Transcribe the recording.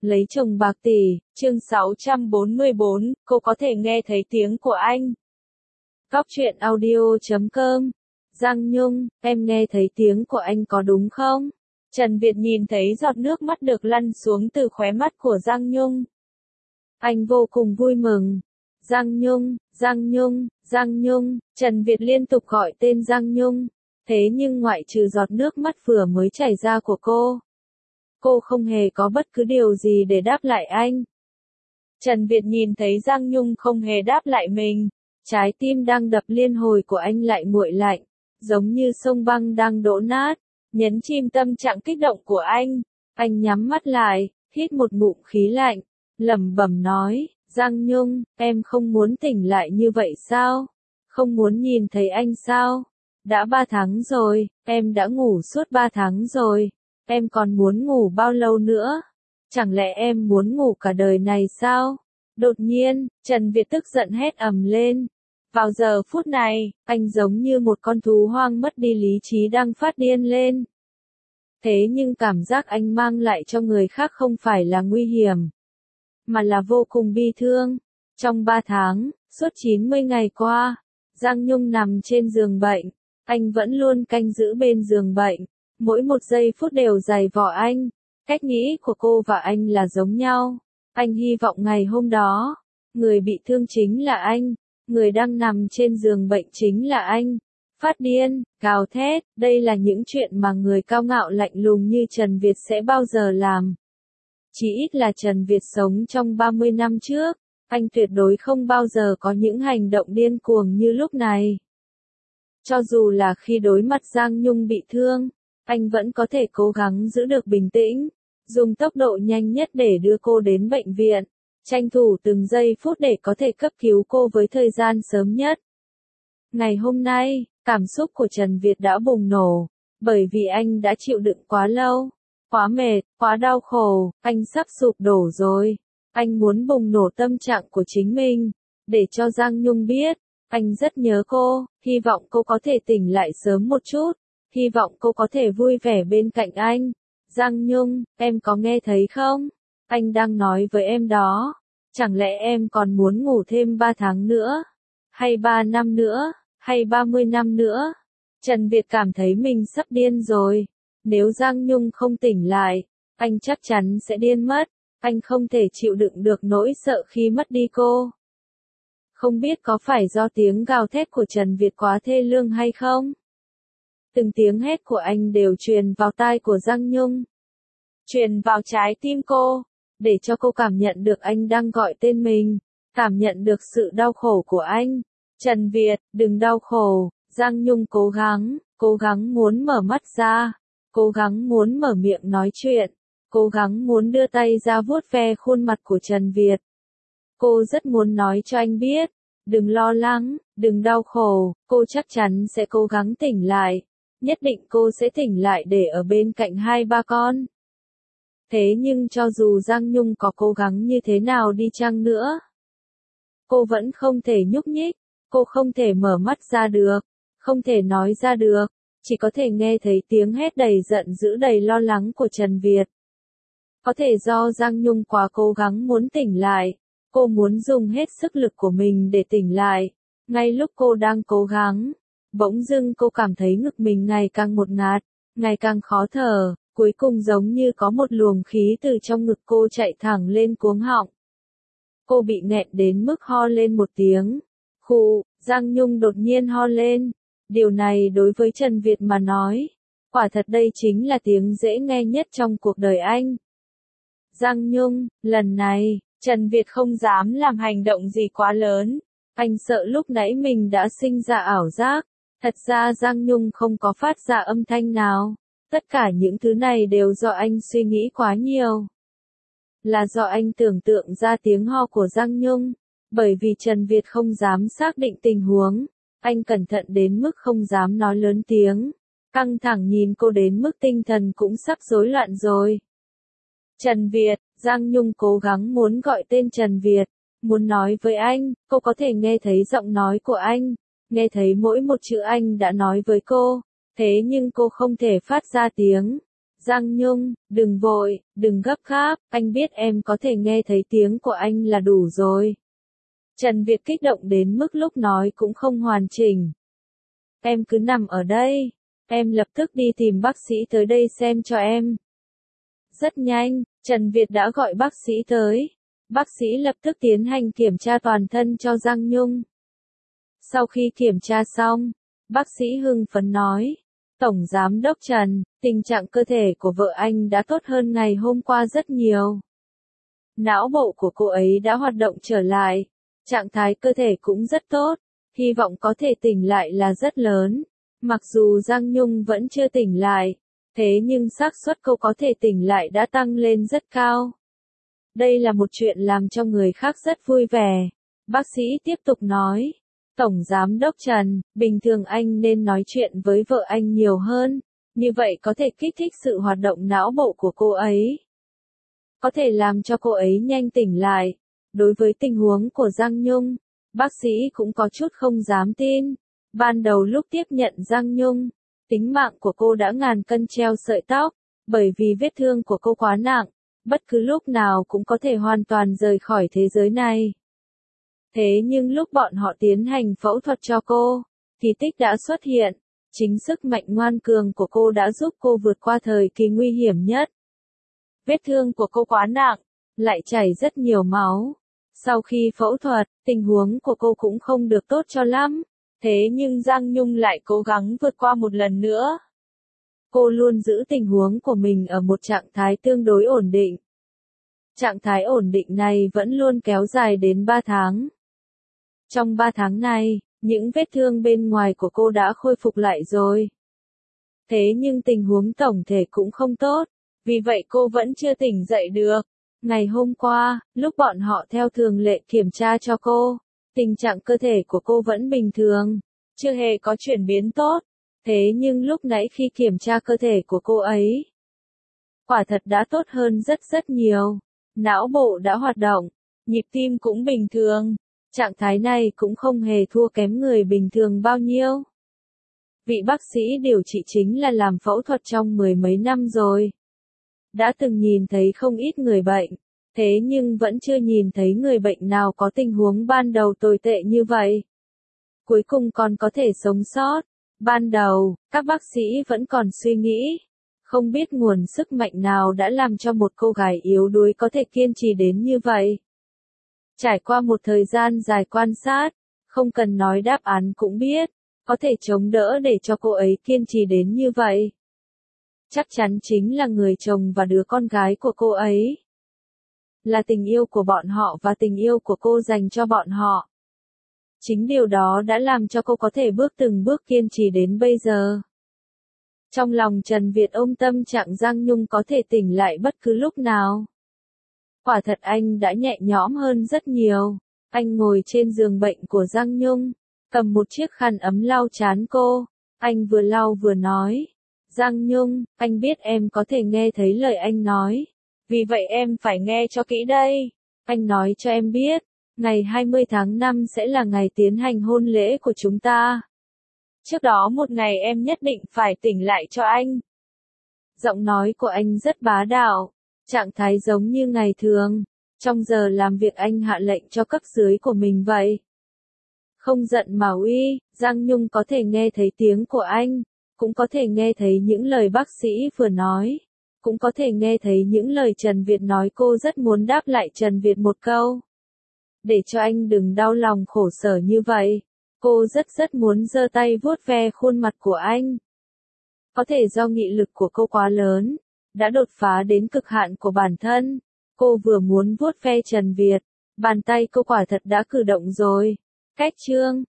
Lấy chồng bạc tỷ, chương 644, cô có thể nghe thấy tiếng của anh. Góc truyện audio.com. Giang Nhung, em nghe thấy tiếng của anh có đúng không? Trần Việt nhìn thấy giọt nước mắt được lăn xuống từ khóe mắt của Giang Nhung. Anh vô cùng vui mừng. Giang Nhung, Giang Nhung, Giang Nhung, Trần Việt liên tục gọi tên Giang Nhung. Thế nhưng ngoại trừ giọt nước mắt vừa mới chảy ra của cô không hề có bất cứ điều gì để đáp lại anh. Trần Việt nhìn thấy Giang Nhung không hề đáp lại mình, trái tim đang đập liên hồi của anh lại nguội lạnh, giống như sông băng đang đổ nát, nhấn chìm tâm trạng kích động của anh. Anh nhắm mắt lại, hít một ngụm khí lạnh, lẩm bẩm nói, Giang Nhung, em không muốn tỉnh lại như vậy sao? Không muốn nhìn thấy anh sao? Đã 3 tháng rồi, em đã ngủ suốt 3 tháng rồi. Em còn muốn ngủ bao lâu nữa? Chẳng lẽ em muốn ngủ cả đời này sao? Đột nhiên, Trần Việt tức giận hét ầm lên. Vào giờ phút này, anh giống như một con thú hoang mất đi lý trí đang phát điên lên. Thế nhưng cảm giác anh mang lại cho người khác không phải là nguy hiểm, mà là vô cùng bi thương. Trong 3 tháng, suốt 90 ngày qua, Giang Nhung nằm trên giường bệnh. Anh vẫn luôn canh giữ bên giường bệnh. Mỗi một giây phút đều dày vò anh. Cách nghĩ của cô và anh là giống nhau. Anh hy vọng ngày hôm đó, người bị thương chính là anh. Người đang nằm trên giường bệnh chính là anh. Phát điên, gào thét, đây là những chuyện mà người cao ngạo lạnh lùng như Trần Việt sẽ bao giờ làm. Chỉ ít là Trần Việt sống trong 30 năm trước, anh tuyệt đối không bao giờ có những hành động điên cuồng như lúc này. Cho dù là khi đối mặt Giang Nhung bị thương, anh vẫn có thể cố gắng giữ được bình tĩnh, dùng tốc độ nhanh nhất để đưa cô đến bệnh viện, tranh thủ từng giây phút để có thể cấp cứu cô với thời gian sớm nhất. Ngày hôm nay, cảm xúc của Trần Việt đã bùng nổ, bởi vì anh đã chịu đựng quá lâu, quá mệt, quá đau khổ, anh sắp sụp đổ rồi. Anh muốn bùng nổ tâm trạng của chính mình, để cho Giang Nhung biết, anh rất nhớ cô, hy vọng cô có thể tỉnh lại sớm một chút, hy vọng cô có thể vui vẻ bên cạnh anh. Giang Nhung, em có nghe thấy không? Anh đang nói với em đó. Chẳng lẽ em còn muốn ngủ thêm 3 tháng nữa? Hay 3 năm nữa? Hay 30 năm nữa? Trần Việt cảm thấy mình sắp điên rồi. Nếu Giang Nhung không tỉnh lại, anh chắc chắn sẽ điên mất. Anh không thể chịu đựng được nỗi sợ khi mất đi cô. Không biết có phải do tiếng gào thét của Trần Việt quá thê lương hay không? Từng tiếng hét của anh đều truyền vào tai của Giang Nhung, truyền vào trái tim cô, để cho cô cảm nhận được anh đang gọi tên mình, cảm nhận được sự đau khổ của anh. Trần Việt, đừng đau khổ. Giang Nhung cố gắng muốn mở mắt ra, cố gắng muốn mở miệng nói chuyện, cố gắng muốn đưa tay ra vuốt ve khuôn mặt của Trần Việt. Cô rất muốn nói cho anh biết, đừng lo lắng, đừng đau khổ, cô chắc chắn sẽ cố gắng tỉnh lại, nhất định cô sẽ tỉnh lại để ở bên cạnh hai ba con. Thế nhưng cho dù Giang Nhung có cố gắng như thế nào đi chăng nữa, cô vẫn không thể nhúc nhích, cô không thể mở mắt ra được, không thể nói ra được, chỉ có thể nghe thấy tiếng hét đầy giận dữ đầy lo lắng của Trần Việt. Có thể do Giang Nhung quá cố gắng muốn tỉnh lại, cô muốn dùng hết sức lực của mình để tỉnh lại. Ngay lúc cô đang cố gắng, bỗng dưng cô cảm thấy ngực mình ngày càng ngột ngạt, ngày càng khó thở, cuối cùng giống như có một luồng khí từ trong ngực cô chạy thẳng lên cuống họng. Cô bị nghẹn đến mức ho lên một tiếng. Khụ, Giang Nhung đột nhiên ho lên. Điều này đối với Trần Việt mà nói, quả thật đây chính là tiếng dễ nghe nhất trong cuộc đời anh. Giang Nhung, lần này, Trần Việt không dám làm hành động gì quá lớn. Anh sợ lúc nãy mình đã sinh ra ảo giác. Thật ra Giang Nhung không có phát ra âm thanh nào. Tất cả những thứ này đều do anh suy nghĩ quá nhiều. Là do anh tưởng tượng ra tiếng ho của Giang Nhung. Bởi vì Trần Việt không dám xác định tình huống. Anh cẩn thận đến mức không dám nói lớn tiếng. Căng thẳng nhìn cô đến mức tinh thần cũng sắp rối loạn rồi. Trần Việt, Giang Nhung cố gắng muốn gọi tên Trần Việt, muốn nói với anh, cô có thể nghe thấy giọng nói của anh, nghe thấy mỗi một chữ anh đã nói với cô, thế nhưng cô không thể phát ra tiếng. Giang Nhung, đừng vội, đừng gấp gáp, anh biết em có thể nghe thấy tiếng của anh là đủ rồi. Trần Việt kích động đến mức lúc nói cũng không hoàn chỉnh. Em cứ nằm ở đây, em lập tức đi tìm bác sĩ tới đây xem cho em. Rất nhanh, Trần Việt đã gọi bác sĩ tới. Bác sĩ lập tức tiến hành kiểm tra toàn thân cho Giang Nhung. Sau khi kiểm tra xong, bác sĩ hưng phấn nói, Tổng Giám đốc Trần, tình trạng cơ thể của vợ anh đã tốt hơn ngày hôm qua rất nhiều. Não bộ của cô ấy đã hoạt động trở lại, trạng thái cơ thể cũng rất tốt, hy vọng có thể tỉnh lại là rất lớn. Mặc dù Giang Nhung vẫn chưa tỉnh lại, thế nhưng xác suất cô có thể tỉnh lại đã tăng lên rất cao. Đây là một chuyện làm cho người khác rất vui vẻ. Bác sĩ tiếp tục nói, Tổng Giám đốc Trần, bình thường anh nên nói chuyện với vợ anh nhiều hơn, như vậy có thể kích thích sự hoạt động não bộ của cô ấy. Có thể làm cho cô ấy nhanh tỉnh lại. Đối với tình huống của Giang Nhung, bác sĩ cũng có chút không dám tin. Ban đầu lúc tiếp nhận Giang Nhung, tính mạng của cô đã ngàn cân treo sợi tóc, bởi vì vết thương của cô quá nặng, bất cứ lúc nào cũng có thể hoàn toàn rời khỏi thế giới này. Thế nhưng lúc bọn họ tiến hành phẫu thuật cho cô, kỳ tích đã xuất hiện, chính sức mạnh ngoan cường của cô đã giúp cô vượt qua thời kỳ nguy hiểm nhất. Vết thương của cô quá nặng, lại chảy rất nhiều máu. Sau khi phẫu thuật, tình huống của cô cũng không được tốt cho lắm, thế nhưng Giang Nhung lại cố gắng vượt qua một lần nữa. Cô luôn giữ tình huống của mình ở một trạng thái tương đối ổn định. Trạng thái ổn định này vẫn luôn kéo dài đến 3 tháng. Trong 3 tháng này, những vết thương bên ngoài của cô đã khôi phục lại rồi. Thế nhưng tình huống tổng thể cũng không tốt, vì vậy cô vẫn chưa tỉnh dậy được. Ngày hôm qua, lúc bọn họ theo thường lệ kiểm tra cho cô, tình trạng cơ thể của cô vẫn bình thường, chưa hề có chuyển biến tốt. Thế nhưng lúc nãy khi kiểm tra cơ thể của cô ấy, quả thật đã tốt hơn rất rất nhiều. Não bộ đã hoạt động, nhịp tim cũng bình thường. Trạng thái này cũng không hề thua kém người bình thường bao nhiêu. Vị bác sĩ điều trị chính là làm phẫu thuật trong 10 mấy năm rồi. Đã từng nhìn thấy không ít người bệnh, thế nhưng vẫn chưa nhìn thấy người bệnh nào có tình huống ban đầu tồi tệ như vậy. Cuối cùng còn có thể sống sót. Ban đầu, các bác sĩ vẫn còn suy nghĩ, không biết nguồn sức mạnh nào đã làm cho một cô gái yếu đuối có thể kiên trì đến như vậy. Trải qua một thời gian dài quan sát, không cần nói đáp án cũng biết, có thể chống đỡ để cho cô ấy kiên trì đến như vậy. Chắc chắn chính là người chồng và đứa con gái của cô ấy. Là tình yêu của bọn họ và tình yêu của cô dành cho bọn họ. Chính điều đó đã làm cho cô có thể từng bước kiên trì đến bây giờ. Trong lòng Trần Việt ôm tâm trạng Giang Nhung có thể tỉnh lại bất cứ lúc nào. Quả thật anh đã nhẹ nhõm hơn rất nhiều. Anh ngồi trên giường bệnh của Giang Nhung, cầm một chiếc khăn ấm lau trán cô. Anh vừa lau vừa nói, Giang Nhung, anh biết em có thể nghe thấy lời anh nói. Vì vậy em phải nghe cho kỹ đây. Anh nói cho em biết, ngày 20 tháng 5 sẽ là ngày tiến hành hôn lễ của chúng ta. Trước đó một ngày em nhất định phải tỉnh lại cho anh. Giọng nói của anh rất bá đạo, trạng thái giống như ngày thường. Trong giờ làm việc anh hạ lệnh cho cấp dưới của mình vậy. Không giận mà uy, Giang Nhung có thể nghe thấy tiếng của anh, cũng có thể nghe thấy những lời bác sĩ vừa nói, cũng có thể nghe thấy những lời Trần Việt nói. Cô rất muốn đáp lại Trần Việt một câu. Để cho anh đừng đau lòng khổ sở như vậy. Cô rất muốn giơ tay vuốt ve khuôn mặt của anh. Có thể do nghị lực của cô quá lớn, đã đột phá đến cực hạn của bản thân. Cô vừa muốn vuốt ve Trần Việt, bàn tay cô quả thật đã cử động rồi. Cách chương